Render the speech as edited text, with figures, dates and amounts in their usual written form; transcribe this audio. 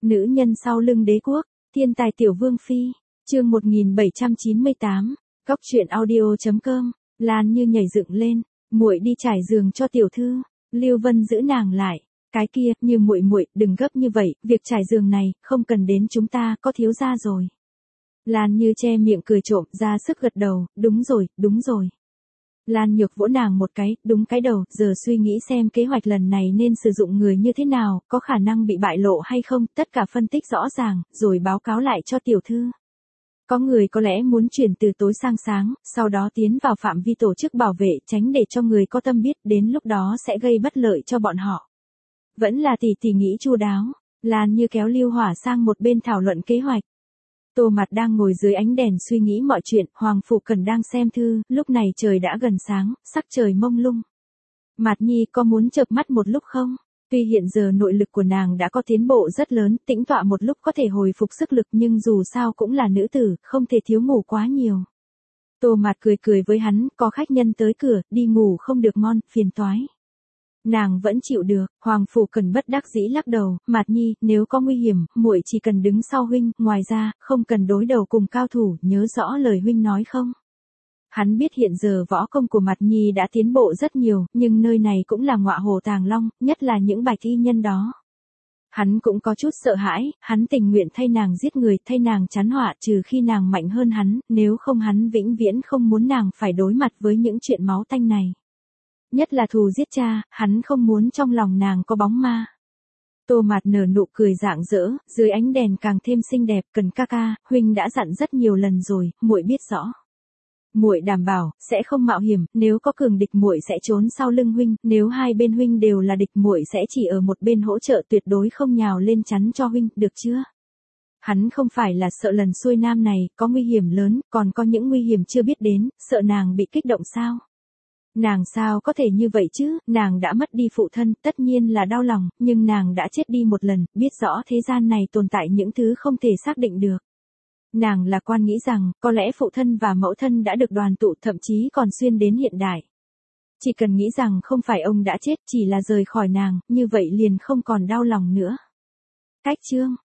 Nữ nhân sau lưng đế quốc, thiên tài tiểu vương phi, chương 1798, góc truyện audio.com, Lan Như nhảy dựng lên, muội đi trải giường cho tiểu thư, Lưu Vân giữ nàng lại, cái kia, Như muội muội, đừng gấp như vậy, việc trải giường này, không cần đến chúng ta, có thiếu gia rồi. Lan Như che miệng cười trộm, ra sức gật đầu, đúng rồi, đúng rồi. Lan Nhược vỗ nàng một cái, đúng cái đầu, giờ suy nghĩ xem kế hoạch lần này nên sử dụng người như thế nào, có khả năng bị bại lộ hay không, tất cả phân tích rõ ràng, rồi báo cáo lại cho tiểu thư. Có người có lẽ muốn chuyển từ tối sang sáng, sau đó tiến vào phạm vi tổ chức bảo vệ, tránh để cho người có tâm biết, đến lúc đó sẽ gây bất lợi cho bọn họ. Vẫn là tỷ tỷ nghĩ chu đáo, Lan Như kéo Lưu Hỏa sang một bên thảo luận kế hoạch. Tô Mạt đang ngồi dưới ánh đèn suy nghĩ mọi chuyện, Hoàng Phủ Cần đang xem thư, lúc này trời đã gần sáng, sắc trời mông lung. Mạt Nhi có muốn chợp mắt một lúc không? Tuy hiện giờ nội lực của nàng đã có tiến bộ rất lớn, tĩnh tọa một lúc có thể hồi phục sức lực nhưng dù sao cũng là nữ tử, không thể thiếu ngủ quá nhiều. Tô Mạt cười cười với hắn, có khách nhân tới cửa, đi ngủ không được ngon, phiền toái. Nàng vẫn chịu được, Hoàng Phủ Cần bất đắc dĩ lắc đầu, Mạt Nhi, nếu có nguy hiểm, muội chỉ cần đứng sau huynh, ngoài ra, không cần đối đầu cùng cao thủ, nhớ rõ lời huynh nói không? Hắn biết hiện giờ võ công của Mạt Nhi đã tiến bộ rất nhiều, nhưng nơi này cũng là ngọa hồ tàng long, nhất là những bạch y nhân đó. Hắn cũng có chút sợ hãi, hắn tình nguyện thay nàng giết người, thay nàng chán họa, trừ khi nàng mạnh hơn hắn, nếu không hắn vĩnh viễn không muốn nàng phải đối mặt với những chuyện máu tanh này. Nhất là thù giết cha, hắn không muốn trong lòng nàng có bóng ma. Tô Mạt nở nụ cười rạng rỡ, dưới ánh đèn càng thêm xinh đẹp, Cần ca ca, huynh đã dặn rất nhiều lần rồi, muội biết rõ. Muội đảm bảo sẽ không mạo hiểm, nếu có cường địch muội sẽ trốn sau lưng huynh, nếu hai bên huynh đều là địch muội sẽ chỉ ở một bên hỗ trợ, tuyệt đối không nhào lên chắn cho huynh, được chưa? Hắn không phải là sợ lần xuôi nam này có nguy hiểm lớn, còn có những nguy hiểm chưa biết đến, sợ nàng bị kích động sao? Nàng sao có thể như vậy chứ, nàng đã mất đi phụ thân, tất nhiên là đau lòng, nhưng nàng đã chết đi một lần, biết rõ thế gian này tồn tại những thứ không thể xác định được. Nàng lạc quan nghĩ rằng, có lẽ phụ thân và mẫu thân đã được đoàn tụ, thậm chí còn xuyên đến hiện đại. Chỉ cần nghĩ rằng không phải ông đã chết, chỉ là rời khỏi nàng, như vậy liền không còn đau lòng nữa. Cách chương